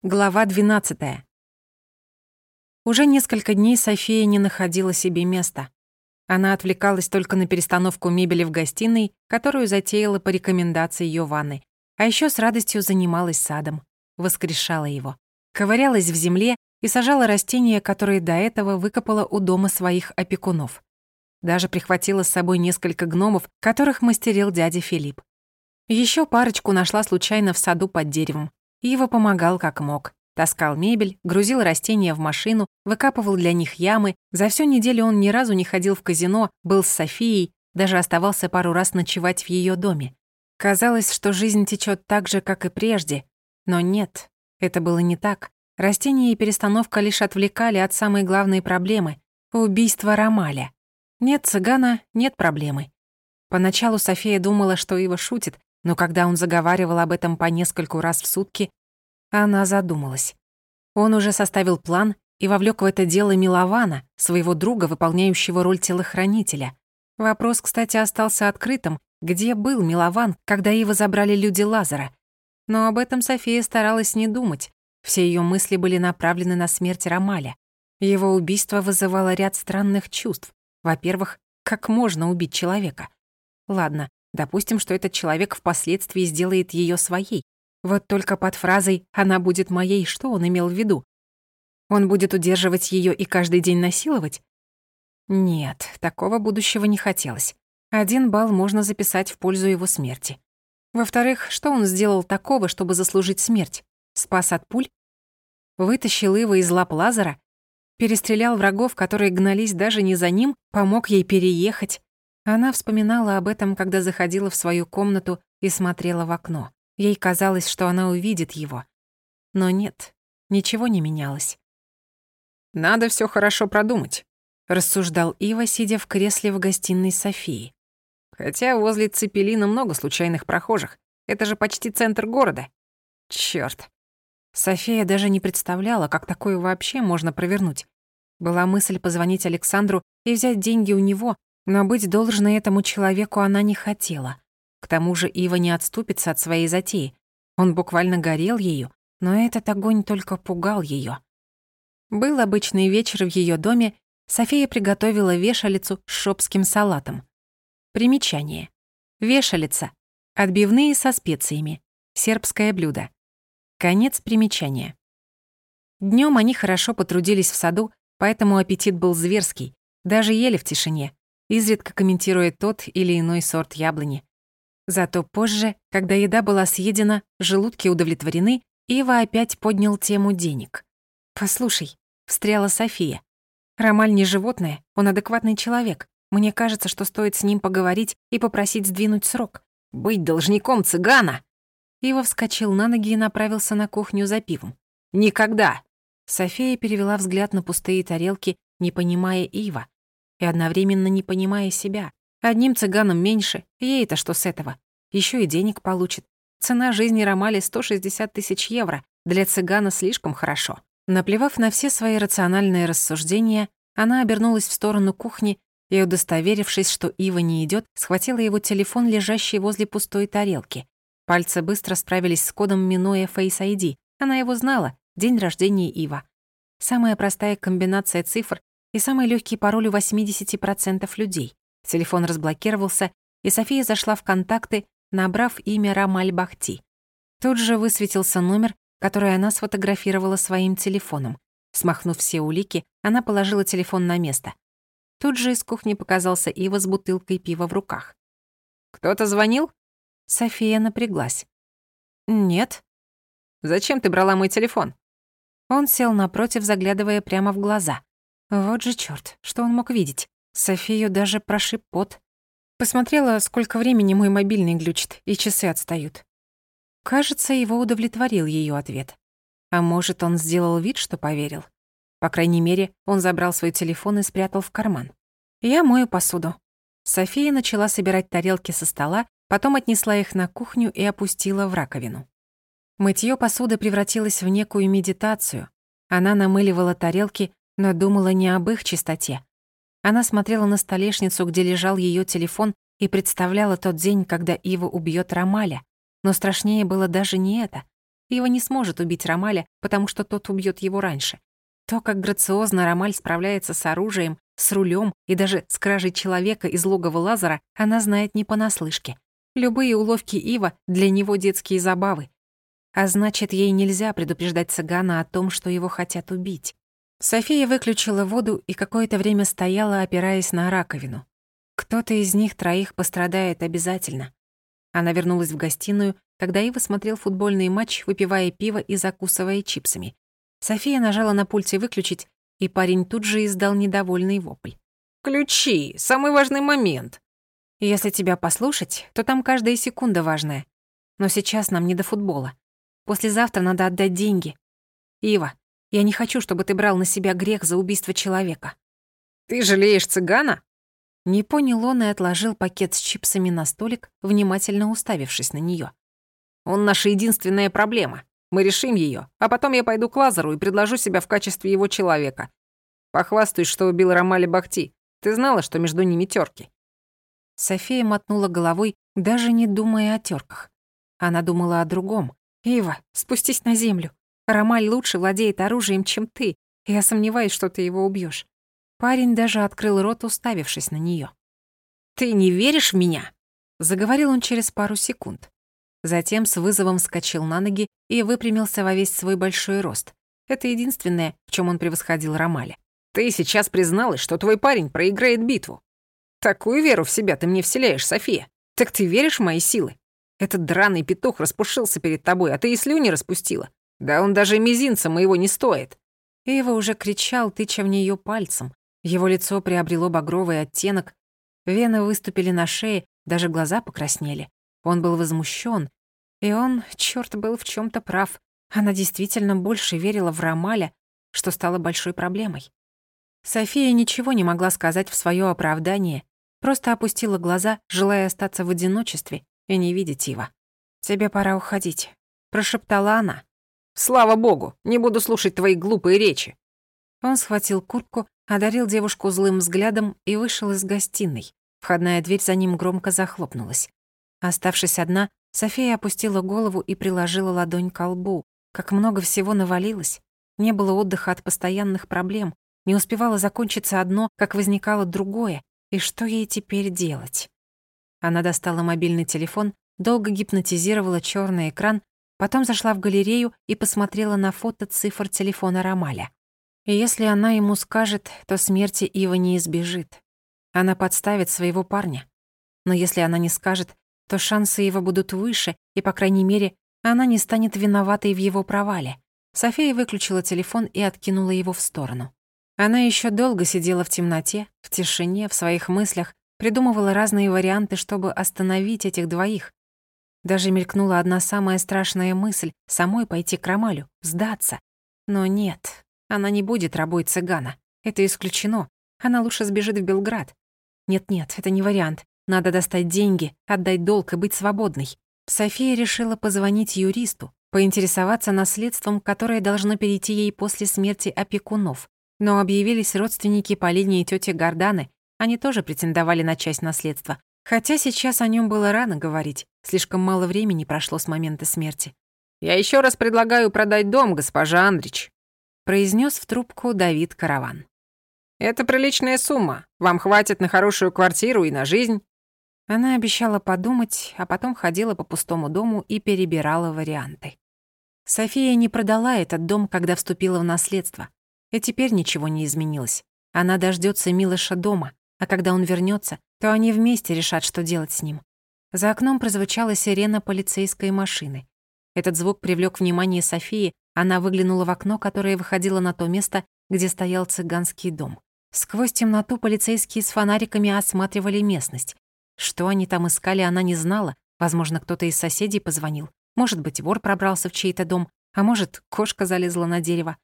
Глава 12. Уже несколько дней София не находила себе места. Она отвлекалась только на перестановку мебели в гостиной, которую затеяла по рекомендации Йованны, а еще с радостью занималась садом, воскрешала его, ковырялась в земле и сажала растения, которые до этого выкопала у дома своих опекунов. Даже прихватила с собой несколько гномов, которых мастерил дядя Филипп. Еще парочку нашла случайно в саду под деревом. Ива помогал как мог. Таскал мебель, грузил растения в машину, выкапывал для них ямы. За всю неделю он ни разу не ходил в казино, был с Софией, даже оставался пару раз ночевать в ее доме. Казалось, что жизнь течет так же, как и прежде. Но нет, это было не так. Растения и перестановка лишь отвлекали от самой главной проблемы — убийства Ромаля. Нет цыгана — нет проблемы. Поначалу София думала, что Ива шутит, но когда он заговаривал об этом по нескольку раз в сутки, она задумалась. Он уже составил план и вовлек в это дело Милована, своего друга, выполняющего роль телохранителя. Вопрос, кстати, остался открытым, где был Милован, когда Ива забрали люди Лазара. Но об этом София старалась не думать. Все ее мысли были направлены на смерть Ромаля. Его убийство вызывало ряд странных чувств. Во-первых, как можно убить человека? Ладно, допустим, что этот человек впоследствии сделает ее своей. Вот только под фразой «она будет моей» что он имел в виду? Он будет удерживать ее и каждый день насиловать? Нет, такого будущего не хотелось. 1 балл можно записать в пользу его смерти. Во-вторых, что он сделал такого, чтобы заслужить смерть? Спас от пуль? Вытащил Иву из лап Лазара? Перестрелял врагов, которые гнались даже не за ним, помог ей переехать? Она вспоминала об этом, когда заходила в свою комнату и смотрела в окно. Ей казалось, что она увидит его. Но нет, ничего не менялось. «Надо всё хорошо продумать», — рассуждал Ива, сидя в кресле в гостиной Софии. «Хотя возле Цепелина много случайных прохожих. Это же почти центр города. Чёрт». София даже не представляла, как такое вообще можно провернуть. Была мысль позвонить Александру и взять деньги у него, но быть должной этому человеку она не хотела. К тому же Ива не отступится от своей затеи. Он буквально горел ею, но этот огонь только пугал ее. Был обычный вечер в ее доме, София приготовила вешалицу с шопским салатом. Примечание. Вешалица. Отбивные со специями. Сербское блюдо. Конец примечания. Днем они хорошо потрудились в саду, поэтому аппетит был зверский, даже ели в тишине, изредка комментируя тот или иной сорт яблони. Зато позже, когда еда была съедена, желудки удовлетворены, Ива опять поднял тему денег. «Послушай», — встряла София, — «Ромаль не животное, он адекватный человек. Мне кажется, что стоит с ним поговорить и попросить сдвинуть срок». «Быть должником цыгана!» Ива вскочил на ноги и направился на кухню за пивом. «Никогда!» София перевела взгляд на пустые тарелки, не понимая Ива, и одновременно не понимая себя. Одним цыганам меньше, ей-то что с этого? Ещё и денег получит. Цена жизни Ромали 160 тысяч евро. Для цыгана слишком хорошо. Наплевав на все свои рациональные рассуждения, она обернулась в сторону кухни и, удостоверившись, что Ива не идёт, схватила его телефон, лежащий возле пустой тарелки. Пальцы быстро справились с кодом, минуя Face ID. Она его знала. День рождения Ива. Самая простая комбинация цифр и самый лёгкий пароль у 80% людей. Телефон разблокировался, и София зашла в контакты, набрав имя Ромаль Бахти. Тут же высветился номер, который она сфотографировала своим телефоном. Смахнув все улики, она положила телефон на место. Тут же из кухни показался Ива с бутылкой пива в руках. «Кто-то звонил?» София напряглась. «Нет». «Зачем ты брала мой телефон?» Он сел напротив, заглядывая прямо в глаза. Вот же чёрт, что он мог видеть? Софию даже прошиб пот. Посмотрела, сколько времени мой мобильный глючит, и часы отстают. Кажется, его удовлетворил её ответ. А может, он сделал вид, что поверил? По крайней мере, он забрал свой телефон и спрятал в карман. «Я мою посуду». София начала собирать тарелки со стола, потом отнесла их на кухню и опустила в раковину. Мытьё посуды превратилось в некую медитацию. Она намыливала тарелки, но думала не об их чистоте. Она смотрела на столешницу, где лежал её телефон, и представляла тот день, когда Ива убьёт Ромаля. Но страшнее было даже не это. Ива не сможет убить Ромаля, потому что тот убьет его раньше. То, как грациозно Ромаль справляется с оружием, с рулем и даже с кражей человека из логова Лазара, она знает не понаслышке. Любые уловки Ива для него детские забавы. А значит, ей нельзя предупреждать цыгана о том, что его хотят убить. София выключила воду и какое-то время стояла, опираясь на раковину. Кто-то из них троих пострадает обязательно. Она вернулась в гостиную, когда Ива смотрел футбольный матч, выпивая пиво и закусывая чипсами. София нажала на пульте «выключить», и парень тут же издал недовольный вопль. «Ключи! Самый важный момент!» «Если тебя послушать, то там каждая секунда важная. Но сейчас нам не до футбола. Послезавтра надо отдать деньги. Ива, я не хочу, чтобы ты брал на себя грех за убийство человека». «Ты жалеешь цыгана?» Не понял он и отложил пакет с чипсами на столик, внимательно уставившись на неё. «Он наша единственная проблема. Мы решим её, а потом я пойду к Лазару и предложу себя в качестве его человека. Похвастаюсь, что убил Ромаля Бахти. Ты знала, что между ними тёрки?» София мотнула головой, даже не думая о тёрках. Она думала о другом. «Ива, спустись на землю. Ромаль лучше владеет оружием, чем ты. Я сомневаюсь, что ты его убьёшь». Парень даже открыл рот, уставившись на неё. «Ты не веришь в меня?» Заговорил он через пару секунд. Затем с вызовом вскочил на ноги и выпрямился во весь свой большой рост. Это единственное, в чём он превосходил Ромаля. «Ты сейчас призналась, что твой парень проиграет битву. Такую веру в себя ты мне вселяешь, София. Так ты веришь в мои силы? Этот драный петух распушился перед тобой, а ты и слюни распустила. Да он даже мизинца моего не стоит». Ива уже кричал, тыча в неё пальцем. Его лицо приобрело багровый оттенок, вены выступили на шее, даже глаза покраснели. Он был возмущен, и он, чёрт, был в чём-то прав. Она действительно больше верила в Ромаля, что стало большой проблемой. София ничего не могла сказать в своё оправдание, просто опустила глаза, желая остаться в одиночестве и не видеть Ива. «Тебе пора уходить», — прошептала она. «Слава богу, не буду слушать твои глупые речи». Он схватил куртку, одарил девушку злым взглядом и вышел из гостиной. Входная дверь за ним громко захлопнулась. Оставшись одна, София опустила голову и приложила ладонь ко лбу. Как много всего навалилось. Не было отдыха от постоянных проблем. Не успевало закончиться одно, как возникало другое. И что ей теперь делать? Она достала мобильный телефон, долго гипнотизировала чёрный экран, потом зашла в галерею и посмотрела на фото цифр телефона Ромаля. И если она ему скажет, то смерти Ива не избежит. Она подставит своего парня. Но если она не скажет, то шансы его будут выше, и, по крайней мере, она не станет виноватой в его провале. София выключила телефон и откинула его в сторону. Она ещё долго сидела в темноте, в тишине, в своих мыслях, придумывала разные варианты, чтобы остановить этих двоих. Даже мелькнула одна самая страшная мысль — самой пойти к Ромалю, сдаться. Но нет, она не будет рабой цыгана. Это исключено. Она лучше сбежит в Белград. Нет-нет, это не вариант. Надо достать деньги, отдать долг и быть свободной. София решила позвонить юристу, поинтересоваться наследством, которое должно перейти ей после смерти опекунов. Но объявились родственники по линии тёти Горданы. Они тоже претендовали на часть наследства. Хотя сейчас о нём было рано говорить. Слишком мало времени прошло с момента смерти. «Я ещё раз предлагаю продать дом, госпожа Андрич», произнёс в трубку Давид Караван. «Это приличная сумма. Вам хватит на хорошую квартиру и на жизнь». Она обещала подумать, а потом ходила по пустому дому и перебирала варианты. София не продала этот дом, когда вступила в наследство. И теперь ничего не изменилось. Она дождётся Милоша дома, а когда он вернётся, то они вместе решат, что делать с ним. За окном прозвучала сирена полицейской машины. Этот звук привлёк внимание Софии, она выглянула в окно, которое выходило на то место, где стоял цыганский дом. Сквозь темноту полицейские с фонариками осматривали местность. Что они там искали, она не знала. Возможно, кто-то из соседей позвонил. Может быть, вор пробрался в чей-то дом, а может, кошка залезла на дерево.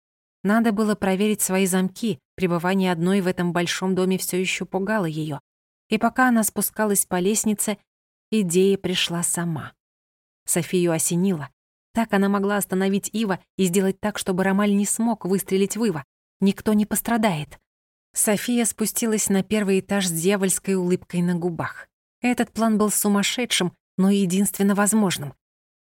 Надо было проверить свои замки. Пребывание одной в этом большом доме всё ещё пугало её. И пока она спускалась по лестнице, идея пришла сама. Софию осенило. Так она могла остановить Ива и сделать так, чтобы Ромаль не смог выстрелить в Ива. Никто не пострадает. София спустилась на первый этаж с дьявольской улыбкой на губах. Этот план был сумасшедшим, но единственно возможным.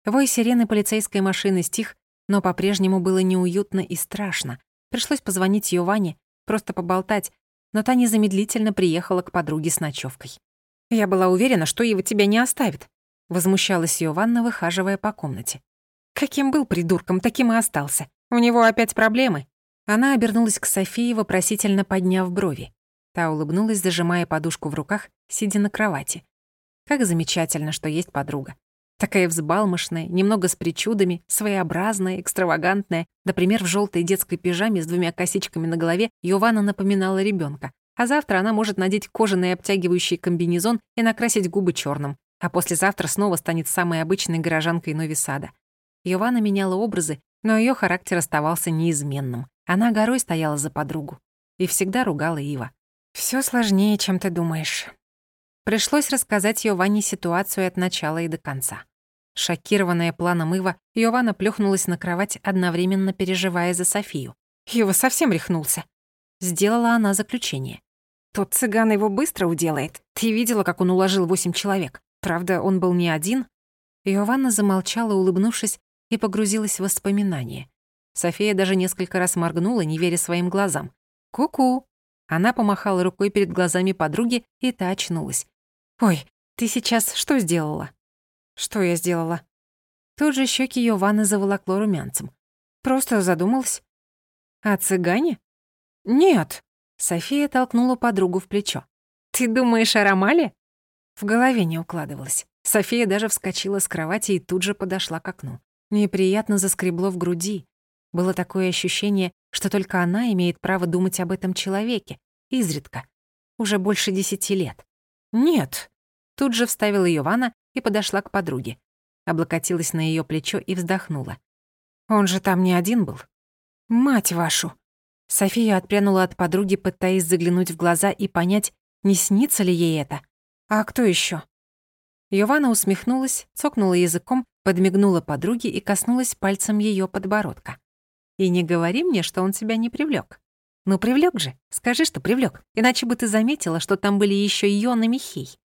Вой сирены полицейской машины стих, но по-прежнему было неуютно и страшно. Пришлось позвонить Йоване, просто поболтать, но та незамедлительно приехала к подруге с ночевкой. «Я была уверена, что Ива тебя не оставит», — возмущалась Йованна, выхаживая по комнате. «Каким был придурком, таким и остался. У него опять проблемы». Она обернулась к Софии, вопросительно подняв брови. Та улыбнулась, зажимая подушку в руках, сидя на кровати. Как замечательно, что есть подруга. Такая взбалмошная, немного с причудами, своеобразная, экстравагантная. Например, в жёлтой детской пижаме с 2 косичками на голове Йованна напоминала ребёнка. А завтра она может надеть кожаный обтягивающий комбинезон и накрасить губы чёрным. А послезавтра снова станет самой обычной горожанкой Нови Сада. Йованна меняла образы, но её характер оставался неизменным. Она горой стояла за подругу. И всегда ругала Ива. «Всё сложнее, чем ты думаешь». Пришлось рассказать Йованне ситуацию от начала и до конца. Шокированная планом Ива, Йованна плюхнулась на кровать, одновременно переживая за Софию. «Ива совсем рехнулся». Сделала она заключение. «Тот цыган его быстро уделает. Ты видела, как он уложил 8 человек? Правда, он был не один?» Йованна замолчала, улыбнувшись, и погрузилась в воспоминания. София даже несколько раз моргнула, не веря своим глазам. «Ку-ку!» Она помахала рукой перед глазами подруги, и та очнулась. «Ой, ты сейчас что сделала?» «Что я сделала?» Тут же щеки Йованны заволокло румянцем. «Просто задумалась». «О цыгане?» «Нет!» София толкнула подругу в плечо. «Ты думаешь о Ромале?» В голове не укладывалось. София даже вскочила с кровати и тут же подошла к окну. Неприятно заскребло в груди. Было такое ощущение, что только она имеет право думать об этом человеке. Изредка. Уже больше 10 лет. «Нет!» Тут же вставила Йованна и подошла к подруге. Облокотилась на её плечо и вздохнула. «Он же там не один был?» «Мать вашу!» София отпрянула от подруги, пытаясь заглянуть в глаза и понять, не снится ли ей это. «А кто ещё?» Йованна усмехнулась, цокнула языком, подмигнула подруге и коснулась пальцем её подбородка. «И не говори мне, что он тебя не привлёк. Ну, привлёк же. Скажи, что привлёк. Иначе бы ты заметила, что там были ещё Йон и Михей».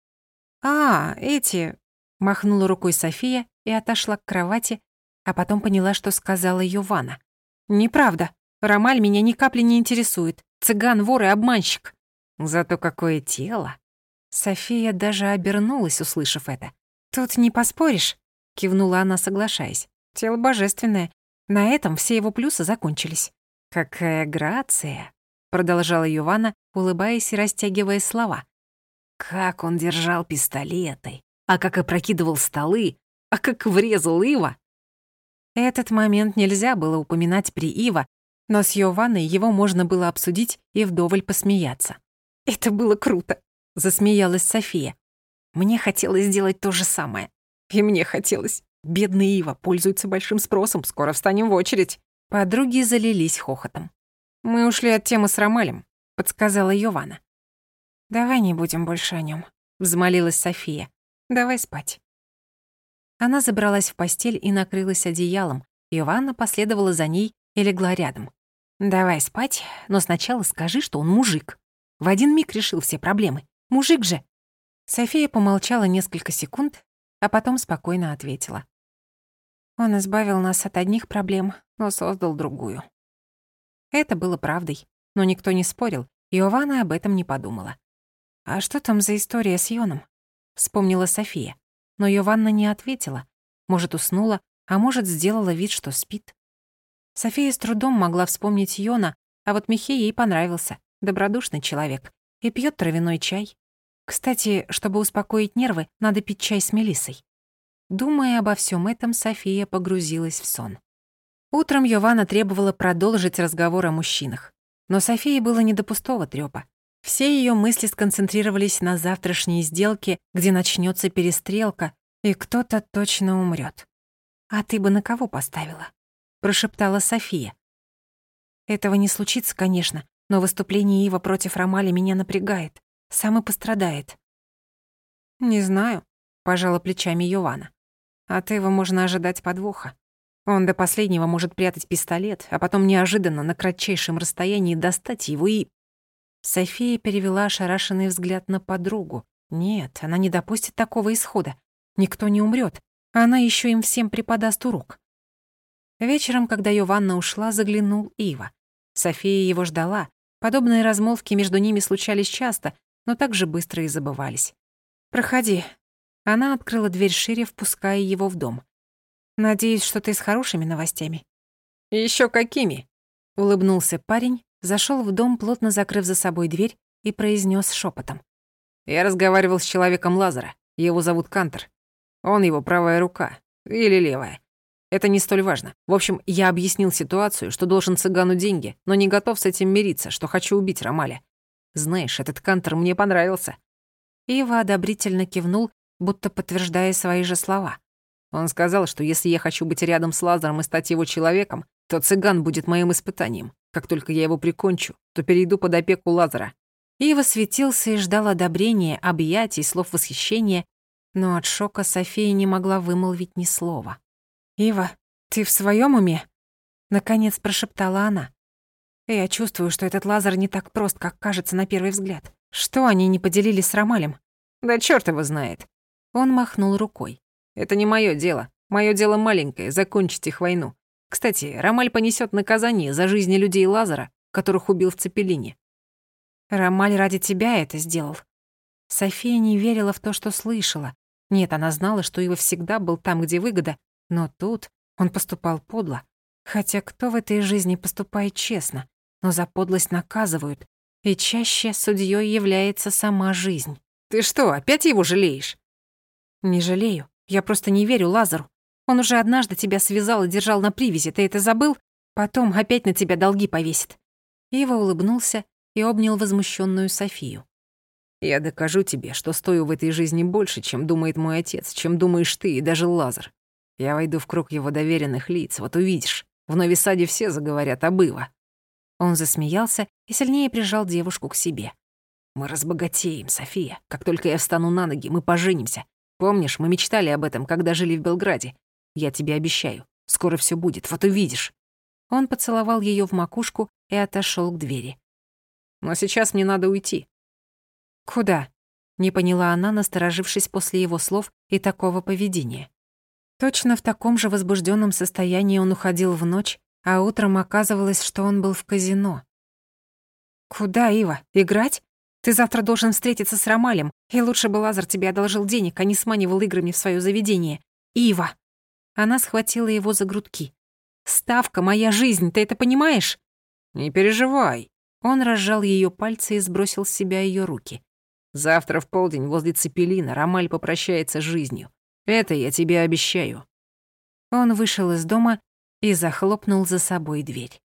«А, эти...» — махнула рукой София и отошла к кровати, а потом поняла, что сказала Йованна. «Неправда. Ромаль меня ни капли не интересует. Цыган, вор и обманщик». «Зато какое тело!» София даже обернулась, услышав это. «Тут не поспоришь», — кивнула она, соглашаясь. «Тело божественное. На этом все его плюсы закончились». «Какая грация!» — продолжала Йованна, улыбаясь и растягивая слова. «Как он держал пистолеты, а как опрокидывал столы, а как врезал Ива!» Этот момент нельзя было упоминать при Ива, но с Йованной его можно было обсудить и вдоволь посмеяться. «Это было круто!» — засмеялась София. «Мне хотелось сделать то же самое. И мне хотелось. Бедный Ива пользуется большим спросом, скоро встанем в очередь». Подруги залились хохотом. «Мы ушли от темы с Ромалем», — подсказала Йованна. «Давай не будем больше о нём», — взмолилась София. «Давай спать». Она забралась в постель и накрылась одеялом. Йованна последовала за ней и легла рядом. «Давай спать, но сначала скажи, что он мужик. В один миг решил все проблемы. Мужик же!» София помолчала несколько секунд, а потом спокойно ответила. «Он избавил нас от одних проблем, но создал другую». Это было правдой, но никто не спорил, и Йованна об этом не подумала. «А что там за история с Йоном?» — вспомнила София. Но Йованна не ответила. Может, уснула, а может, сделала вид, что спит. София с трудом могла вспомнить Йона, а вот Михей ей понравился. Добродушный человек. И пьёт травяной чай. Кстати, чтобы успокоить нервы, надо пить чай с мелиссой. Думая обо всём этом, София погрузилась в сон. Утром Йованна требовала продолжить разговор о мужчинах. Но Софии было не до пустого трёпа. Все её мысли сконцентрировались на завтрашней сделке, где начнётся перестрелка, и кто-то точно умрёт. «А ты бы на кого поставила?» — прошептала София. «Этого не случится, конечно, но выступление Ива против Ромали меня напрягает. Сам и пострадает». «Не знаю», — пожала плечами Йованна. «От Ива можно ожидать подвоха. Он до последнего может прятать пистолет, а потом неожиданно на кратчайшем расстоянии достать его и...» София перевела ошарашенный взгляд на подругу. Нет, она не допустит такого исхода. Никто не умрёт. Она еще им всем преподаст урок. Вечером, когда Йованна ушла, заглянул Ива. София его ждала. Подобные размолвки между ними случались часто, но так же быстро и забывались. «Проходи». Она открыла дверь шире, впуская его в дом. «Надеюсь, что ты с хорошими новостями». «Ещё какими?» — улыбнулся парень, зашёл в дом, плотно закрыв за собой дверь, и произнёс шёпотом. «Я разговаривал с человеком Лазара. Его зовут Кантер. Он его правая рука. Или левая. Это не столь важно. В общем, я объяснил ситуацию, что должен цыгану деньги, но не готов с этим мириться, что хочу убить Ромаля. Знаешь, этот Кантер мне понравился». Ива одобрительно кивнул, будто подтверждая свои же слова. Он сказал, что если я хочу быть рядом с Лазаром и стать его человеком, то цыган будет моим испытанием. Как только я его прикончу, то перейду под опеку Лазара. Ива светился и ждал одобрения, объятий, слов восхищения, но от шока София не могла вымолвить ни слова. «Ива, ты в своём уме?» — наконец прошептала она. «Я чувствую, что этот Лазар не так прост, как кажется на первый взгляд. Что они не поделили с Ромалем?» «Да чёрт его знает!» Он махнул рукой. «Это не моё дело. Моё дело маленькое — закончить их войну. Кстати, Ромаль понесёт наказание за жизни людей Лазара, которых убил в Цепелине». «Ромаль ради тебя это сделал». София не верила в то, что слышала. Нет, она знала, что Ива всегда был там, где выгода, но тут он поступал подло. Хотя кто в этой жизни поступает честно? Но за подлость наказывают, и чаще судьёй является сама жизнь. «Ты что, опять его жалеешь?» «Не жалею. Я просто не верю Лазару. Он уже однажды тебя связал и держал на привязи. Ты это забыл? Потом опять на тебя долги повесит». Ива улыбнулся и обнял возмущенную Софию. «Я докажу тебе, что стою в этой жизни больше, чем думает мой отец, чем думаешь ты и даже Лазар. Я войду в круг его доверенных лиц, вот увидишь. В Нови-Саде все заговорят об Ива». Он засмеялся и сильнее прижал девушку к себе. «Мы разбогатеем, София. Как только я встану на ноги, мы поженимся. Помнишь, мы мечтали об этом, когда жили в Белграде? Я тебе обещаю, скоро всё будет, вот увидишь». Он поцеловал её в макушку и отошёл к двери. «Но сейчас мне надо уйти». «Куда?» — не поняла она, насторожившись после его слов и такого поведения. Точно в таком же возбуждённом состоянии он уходил в ночь, а утром оказывалось, что он был в казино. «Куда, Ива? Играть? Ты завтра должен встретиться с Ромалем, и лучше бы Лазар тебе одолжил денег, а не сманивал играми в своё заведение. Ива!» Она схватила его за грудки. «Ставка — моя жизнь, ты это понимаешь?» «Не переживай». Он разжал её пальцы и сбросил с себя её руки. «Завтра в полдень возле Цепелина Ромаль попрощается с жизнью. Это я тебе обещаю». Он вышел из дома и захлопнул за собой дверь.